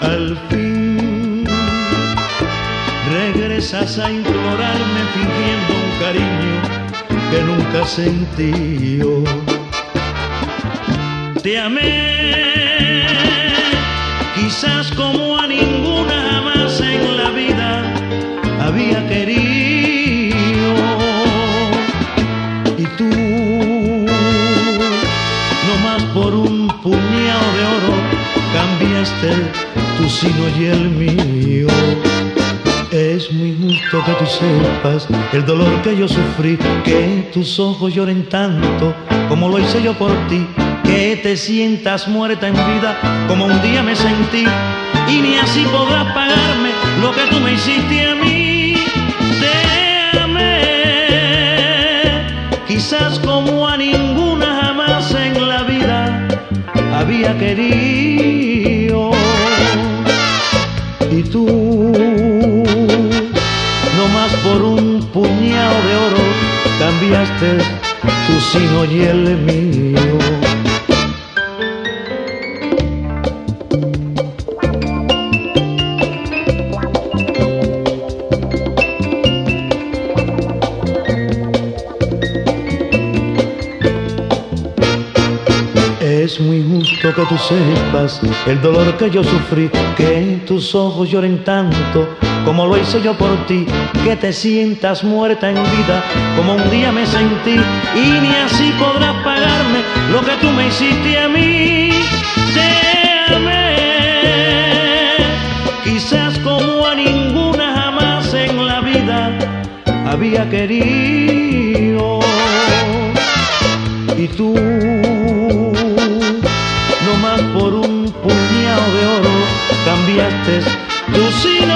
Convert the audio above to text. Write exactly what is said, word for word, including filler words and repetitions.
Al fin regresas a implorarme fingiendo un cariño que nunca sentí yo. Te amé, quizás como a ninguna jamás en la vida había querido. Y tú, no más por un puñado de oro, cambiaste tu sino y el mío. Es muy justo que tú sepas el dolor que yo sufrí, que tus ojos lloren tanto como lo hice yo por ti, que te sientas muerta en vida como un día me sentí, y ni así podrás pagarme lo que tú me hiciste a mí. Te amé, quizás como a ninguna jamás en la vida había querido. Y tú, no más por un puñado de oro, cambiaste tu sino y el mío. Es muy justo que tú sepas el dolor que yo sufrí, que tus ojos lloren tanto como lo hice yo por ti, que te sientas muerta en vida como un día me sentí, y ni así podrás pagarme lo que tú me hiciste a mí. Te amé, quizás como a ninguna jamás en la vida había querido. Y tú, no más por un puñado de oro, cambiaste tu sino